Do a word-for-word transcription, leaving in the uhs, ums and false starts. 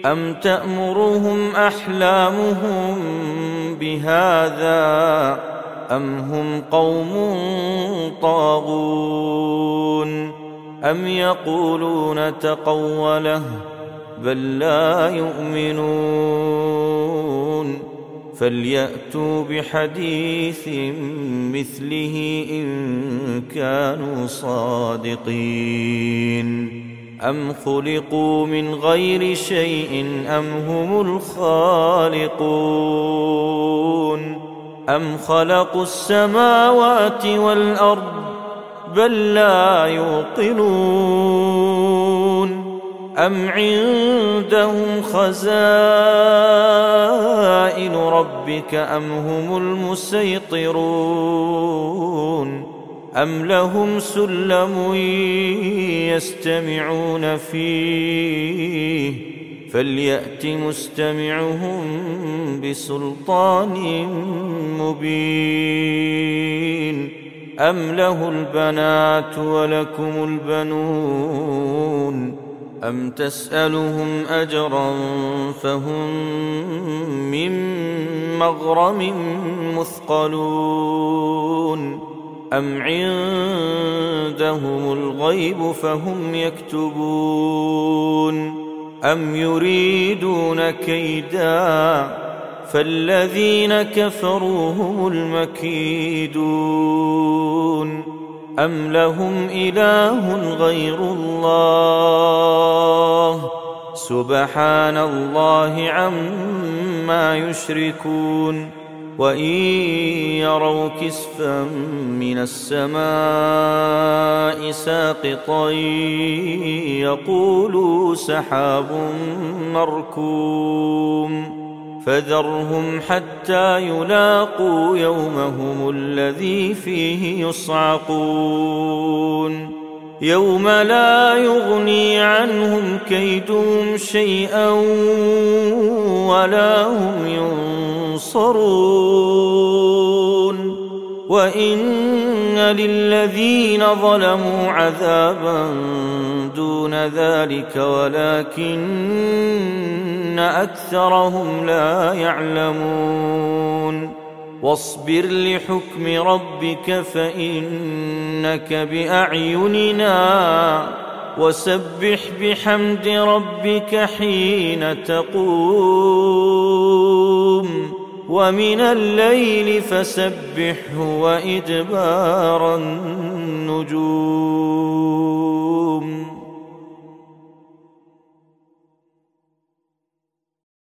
أم تأمرهم أحلامهم بهذا أم هم قوم طاغون أم يقولون تقوله بل لا يؤمنون فليأتوا بحديث مثله إن كانوا صادقين أم خلقوا من غير شيء أم هم الخالقون أم خلقوا السماوات والأرض بل لا يوقنون أم عندهم خزائن ربك أم هم المسيطرون أم لهم سلم يستمعون فيه فليأت مستمعهم بسلطان مبين أم له البنات ولكم البنون أم تسألهم أجرا فهم من مغرم مثقلون أم عندهم الغيب فهم يكتبون أم يريدون كيدا فالذين كفروا هم المكيدون أم لهم إله غير الله سبحان الله عما يشركون وإن يروا كسفا من السماء ساقطا يقولوا سحاب مركوم فذرهم حتى يلاقوا يومهم الذي فيه يصعقون يوم لا يغني عنهم كيدهم شيئا ولا هم ينصرون وإن للذين ظلموا عذابا دون ذلك ولكن أكثرهم لا يعلمون واصبر لحكم ربك فإنك بأعيننا وسبح بحمد ربك حين تقوم ومن الليل فسبحه وإدبار النجوم